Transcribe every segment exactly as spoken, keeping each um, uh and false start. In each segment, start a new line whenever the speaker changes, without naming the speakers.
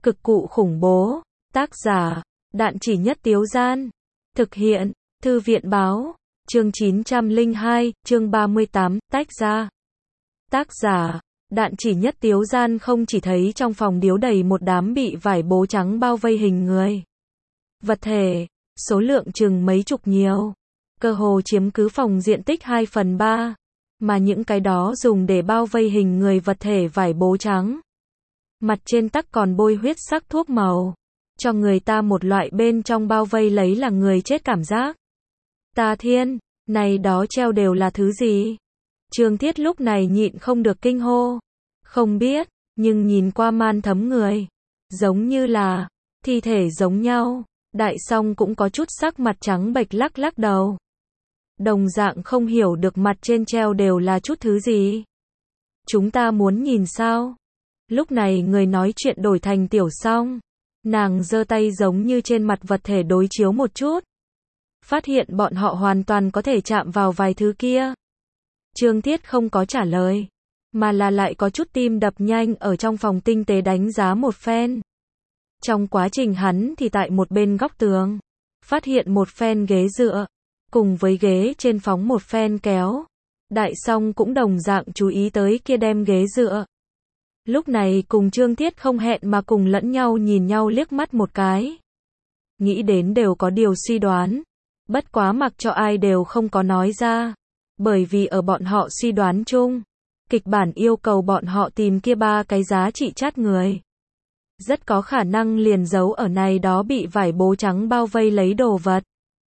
Cực cụ khủng bố. Tác giả, Đạn Chỉ Nhất Tiếu Gian. Thực hiện, Thư viện báo. Chương chín trăm lẻ hai, chương ba mươi tám, tách ra. Tác giả, Đạn Chỉ Nhất Tiếu Gian không chỉ thấy trong phòng điếu đầy một đám bị vải bố trắng bao vây hình người. Vật thể, số lượng chừng mấy chục nhiều. Cơ hồ chiếm cứ phòng diện tích hai phần ba. Mà những cái đó dùng để bao vây hình người vật thể vải bố trắng. Mặt trên tắc còn bôi huyết sắc thuốc màu. Cho người ta một loại bên trong bao vây lấy là người chết cảm giác. Ta thiên, này đó treo đều là thứ gì? Trương Thiết lúc này nhịn không được kinh hô. Không biết, nhưng nhìn qua man thấm người. Giống như là, thi thể giống nhau. Đại song cũng có chút sắc mặt trắng bệch lắc lắc đầu. Đồng dạng không hiểu được mặt trên treo đều là chút thứ gì. Chúng ta muốn nhìn sao? Lúc này người nói chuyện đổi thành Tiểu Song. Nàng giơ tay giống như trên mặt vật thể đối chiếu một chút. Phát hiện bọn họ hoàn toàn có thể chạm vào vài thứ kia. Trương Thiết không có trả lời. Mà là lại có chút tim đập nhanh ở trong phòng tinh tế đánh giá một phen. Trong quá trình hắn thì tại một bên góc tường. Phát hiện một phen ghế dựa. Cùng với ghế trên phóng một phen kéo. Đại song cũng đồng dạng chú ý tới kia đem ghế dựa. Lúc này cùng Trương Thiết không hẹn mà cùng lẫn nhau nhìn nhau liếc mắt một cái. Nghĩ đến đều có điều suy đoán. Bất quá mặc cho ai đều không có nói ra. Bởi vì ở bọn họ suy đoán chung. Kịch bản yêu cầu bọn họ tìm kia ba cái giá trị chát người. Rất có khả năng liền giấu ở này đó bị vải bố trắng bao vây lấy đồ vật.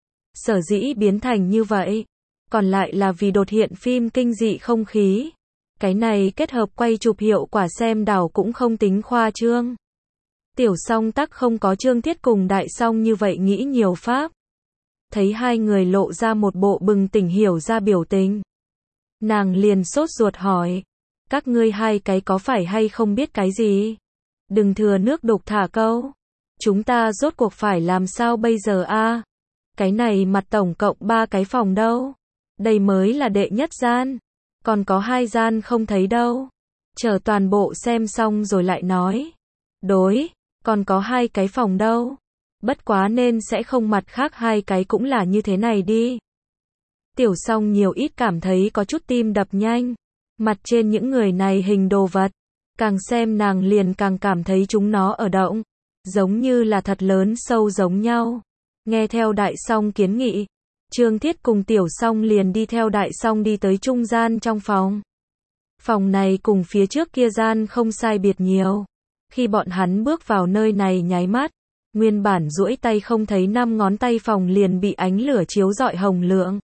Sở dĩ biến thành như vậy. Còn lại là vì đột hiện phim kinh dị không khí. Cái này kết hợp quay chụp hiệu quả xem đảo cũng không tính khoa trương. Tiểu Song tắc không có Trương Thiết cùng Đại Song như vậy nghĩ nhiều pháp. Thấy hai người lộ ra một bộ bừng tỉnh hiểu ra biểu tình. Nàng liền sốt ruột hỏi. Các ngươi hai cái có phải hay không biết cái gì? Đừng thừa nước đục thả câu. Chúng ta rốt cuộc phải làm sao bây giờ a? Cái này mặt tổng cộng ba cái phòng đâu? Đây mới là đệ nhất gian. Còn có hai gian không thấy đâu. Chờ toàn bộ xem xong rồi lại nói. Đối, còn có hai cái phòng đâu. Bất quá nên sẽ không mặt khác hai cái cũng là như thế này đi. Tiểu Song nhiều ít cảm thấy có chút tim đập nhanh. Mặt trên những người này hình đồ vật. Càng xem nàng liền càng cảm thấy chúng nó ở động. Giống như là thật lớn sâu giống nhau. Nghe theo Đại Song kiến nghị. Trương Thiết cùng Tiểu Song liền đi theo Đại Song đi tới trung gian trong phòng. Phòng này cùng phía trước kia gian không sai biệt nhiều. Khi bọn hắn bước vào nơi này nháy mắt, nguyên bản duỗi tay không thấy năm ngón tay phòng liền bị ánh lửa chiếu rọi hồng lượng.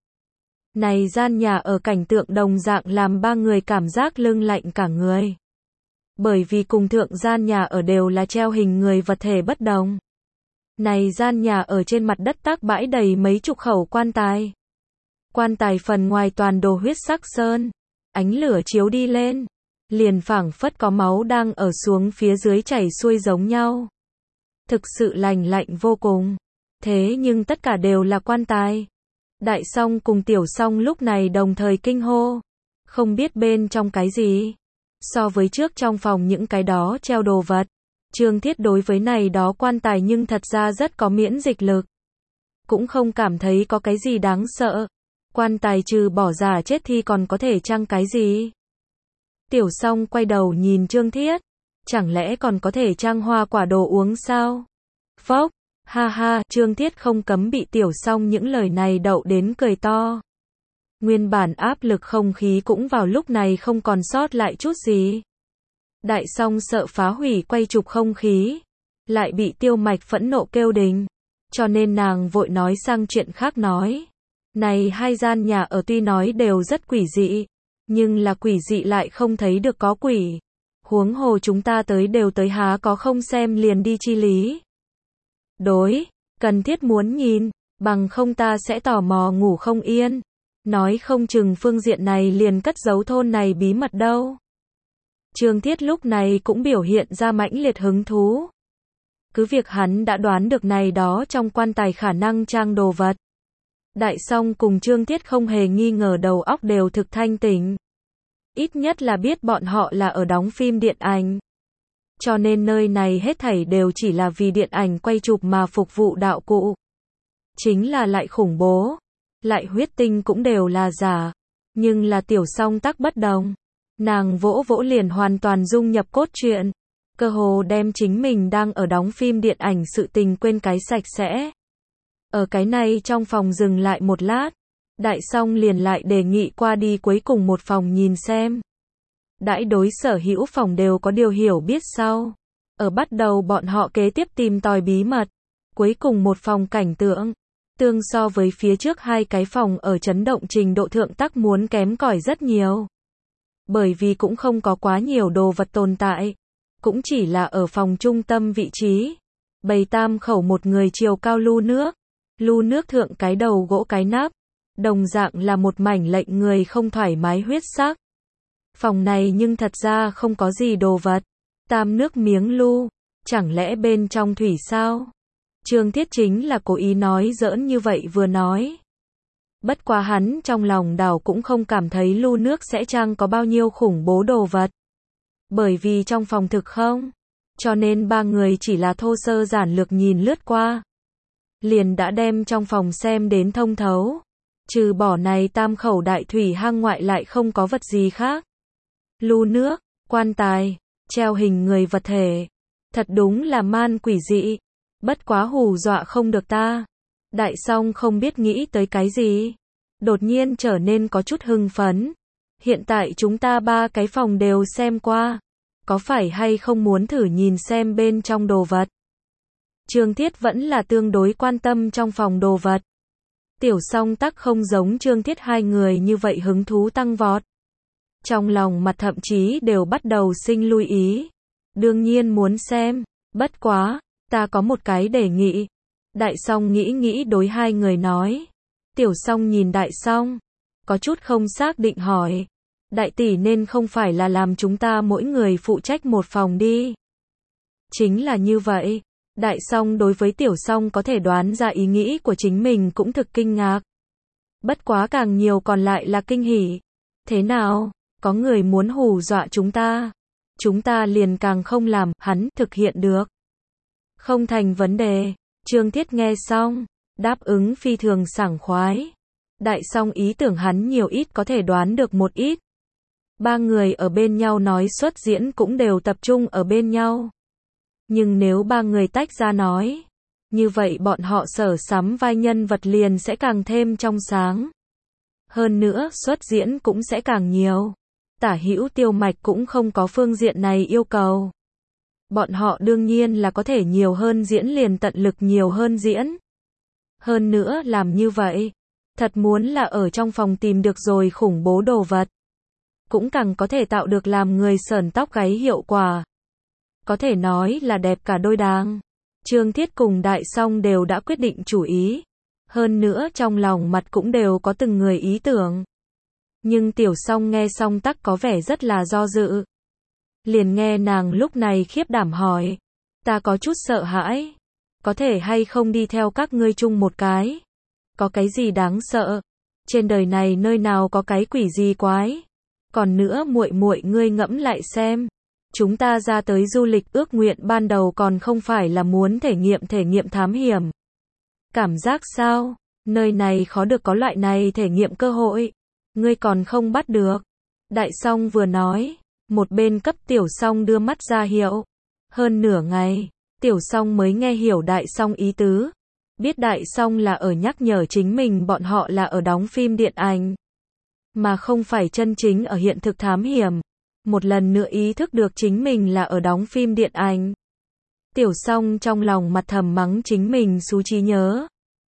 Này gian nhà ở cảnh tượng đồng dạng làm ba người cảm giác lưng lạnh cả người. Bởi vì cùng thượng gian nhà ở đều là treo hình người vật thể bất đồng. Này gian nhà ở trên mặt đất tác bãi đầy mấy chục khẩu quan tài. Quan tài phần ngoài toàn đồ huyết sắc sơn. Ánh lửa chiếu đi lên. Liền phảng phất có máu đang ở xuống phía dưới chảy xuôi giống nhau. Thực sự lành lạnh vô cùng. Thế nhưng tất cả đều là quan tài. Đại Song cùng Tiểu Song lúc này đồng thời kinh hô. Không biết bên trong cái gì. So với trước trong phòng những cái đó treo đồ vật. Trương Thiết đối với này đó quan tài nhưng thật ra rất có miễn dịch lực. Cũng không cảm thấy có cái gì đáng sợ. Quan tài trừ bỏ giả chết thì còn có thể chăng cái gì? Tiểu Song quay đầu nhìn Trương Thiết. Chẳng lẽ còn có thể chăng hoa quả đồ uống sao? Phốc, ha ha, Trương Thiết không cấm bị Tiểu Song những lời này đậu đến cười to. Nguyên bản áp lực không khí cũng vào lúc này không còn sót lại chút gì. Đại Song sợ phá hủy quay chụp không khí. Lại bị Tiêu Mạch phẫn nộ kêu đình. Cho nên nàng vội nói sang chuyện khác nói. Này hai gian nhà ở tuy nói đều rất quỷ dị. Nhưng là quỷ dị lại không thấy được có quỷ. Huống hồ chúng ta tới đều tới há có không xem liền đi chi lý. Đối, cần thiết muốn nhìn. Bằng không ta sẽ tò mò ngủ không yên. Nói không chừng phương diện này liền cất giấu thôn này bí mật đâu. Trương Thiết lúc này cũng biểu hiện ra mãnh liệt hứng thú. Cứ việc hắn đã đoán được này đó trong quan tài khả năng trang đồ vật. Đại Song cùng Trương Thiết không hề nghi ngờ đầu óc đều thực thanh tỉnh. Ít nhất là biết bọn họ là ở đóng phim điện ảnh. cho nên nơi này hết thảy đều chỉ là vì điện ảnh quay chụp mà phục vụ đạo cụ. Chính là lại khủng bố, lại huyết tinh cũng đều là giả, nhưng là Tiểu Song tắc bất đồng. Nàng vỗ vỗ liền hoàn toàn dung nhập cốt truyện, cơ hồ đem chính mình đang ở đóng phim điện ảnh sự tình quên cái sạch sẽ. Ở cái này trong phòng dừng lại một lát, Đại Song liền lại đề nghị qua đi cuối cùng một phòng nhìn xem. Đãi đối sở hữu phòng đều có điều hiểu biết sau. Ở bắt đầu bọn họ kế tiếp tìm tòi bí mật. Cuối cùng một phòng cảnh tượng, tương so với phía trước hai cái phòng ở chấn động trình độ thượng tắc muốn kém cỏi rất nhiều. Bởi vì cũng không có quá nhiều đồ vật tồn tại. Cũng chỉ là ở phòng trung tâm vị trí. Bày tam khẩu một người chiều cao lu nước. Lu nước thượng cái đầu gỗ cái nắp. Đồng dạng là một mảnh lệnh người không thoải mái huyết sắc. Phòng này nhưng thật ra không có gì đồ vật. Tam nước miếng lu. Chẳng lẽ bên trong thủy sao? Trương Thiết chính là cố ý nói giỡn như vậy vừa nói. Bất quá hắn trong lòng đảo cũng không cảm thấy lu nước sẽ chăng có bao nhiêu khủng bố đồ vật. Bởi vì trong phòng thực không. Cho nên ba người chỉ là thô sơ giản lược nhìn lướt qua. Liền đã đem trong phòng xem đến thông thấu. Trừ bỏ này tam khẩu đại thủy hang ngoại lại không có vật gì khác. Lu nước, quan tài, treo hình người vật thể. Thật đúng là man quỷ dị. Bất quá hù dọa không được ta. Đại Song không biết nghĩ tới cái gì. Đột nhiên trở nên có chút hưng phấn. Hiện tại chúng ta ba cái phòng đều xem qua. Có phải hay không muốn thử nhìn xem bên trong đồ vật? Trương Thiết vẫn là tương đối quan tâm trong phòng đồ vật. Tiểu Song tắc không giống Trương Thiết hai người như vậy hứng thú tăng vọt. Trong lòng mặt thậm chí đều bắt đầu sinh lưu ý. Đương nhiên muốn xem. Bất quá, ta có một cái đề nghị. Đại Song nghĩ nghĩ đối hai người nói. Tiểu Song nhìn Đại Song, có chút không xác định hỏi. Đại tỷ nên không phải là làm chúng ta mỗi người phụ trách một phòng đi. Chính là như vậy. Đại Song đối với Tiểu Song có thể đoán ra ý nghĩ của chính mình cũng thực kinh ngạc. Bất quá càng nhiều còn lại là kinh hỉ. Thế nào, có người muốn hù dọa chúng ta. Chúng ta liền càng không làm, hắn thực hiện được. Không thành vấn đề. Trương Thiết nghe xong, đáp ứng phi thường sảng khoái. Đại Song ý tưởng hắn nhiều ít có thể đoán được một ít. Ba người ở bên nhau nói xuất diễn cũng đều tập trung ở bên nhau. Nhưng nếu ba người tách ra nói, như vậy bọn họ sở sắm vai nhân vật liền sẽ càng thêm trong sáng. Hơn nữa, xuất diễn cũng sẽ càng nhiều. Tả hữu Tiêu Mạch cũng không có phương diện này yêu cầu. Bọn họ đương nhiên là có thể nhiều hơn diễn liền tận lực nhiều hơn diễn. Hơn nữa làm như vậy, thật muốn là ở trong phòng tìm được rồi khủng bố đồ vật. Cũng càng có thể tạo được làm người sởn tóc gáy hiệu quả. Có thể nói là đẹp cả đôi đáng. Trương Thiết cùng Đại Song đều đã quyết định chủ ý. Hơn nữa trong lòng mặt cũng đều có từng người ý tưởng. Nhưng Tiểu Song nghe xong tắc có vẻ rất là do dự. Liền nghe nàng lúc này khiếp đảm hỏi. Ta có chút sợ hãi. Có thể hay không đi theo các ngươi chung một cái? Có cái gì đáng sợ? Trên đời này nơi nào có cái quỷ gì quái? Còn nữa muội muội ngươi ngẫm lại xem. Chúng ta ra tới du lịch ước nguyện ban đầu còn không phải là muốn thể nghiệm thể nghiệm thám hiểm. Cảm giác sao? Nơi này khó được có loại này thể nghiệm cơ hội. Ngươi còn không bắt được. Đại Song vừa nói. Một bên cấp Tiểu Song đưa mắt ra hiệu. Hơn nửa ngày, Tiểu Song mới nghe hiểu Đại Song ý tứ. Biết Đại Song là ở nhắc nhở chính mình bọn họ là ở đóng phim điện ảnh. Mà không phải chân chính ở hiện thực thám hiểm. Một lần nữa ý thức được chính mình là ở đóng phim điện ảnh. Tiểu Song trong lòng mặt thầm mắng chính mình xú trí nhớ.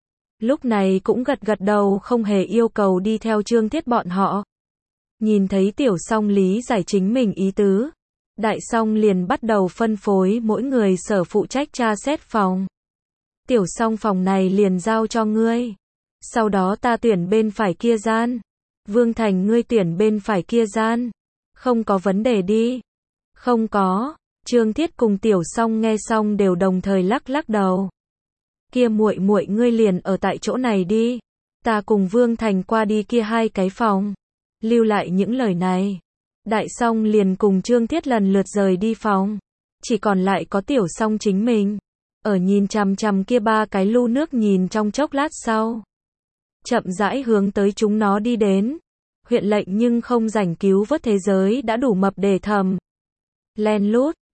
Lúc này cũng gật gật đầu không hề yêu cầu đi theo Trương Thiết bọn họ. Nhìn thấy Tiểu Song lý giải chính mình ý tứ. Đại Song liền bắt đầu phân phối mỗi người sở phụ trách tra xét phòng. Tiểu Song phòng này liền giao cho ngươi. Sau đó ta tuyển bên phải kia gian. Vương Thành ngươi tuyển bên phải kia gian. Không có vấn đề đi. Không có. Trương Thiết cùng Tiểu Song nghe xong đều đồng thời lắc lắc đầu. Kia muội muội ngươi liền ở tại chỗ này đi. Ta cùng Vương Thành qua đi kia hai cái phòng. Lưu lại những lời này. Đại Song liền cùng Trương Thiết lần lượt rời đi phòng. chỉ còn lại có Tiểu Song chính mình. Ở nhìn chằm chằm kia ba cái lu nước nhìn trong chốc lát sau. Chậm rãi hướng tới chúng nó đi đến. Huyện lệnh nhưng không rảnh cứu vớt thế giới đã đủ mập để thầm. Len lút,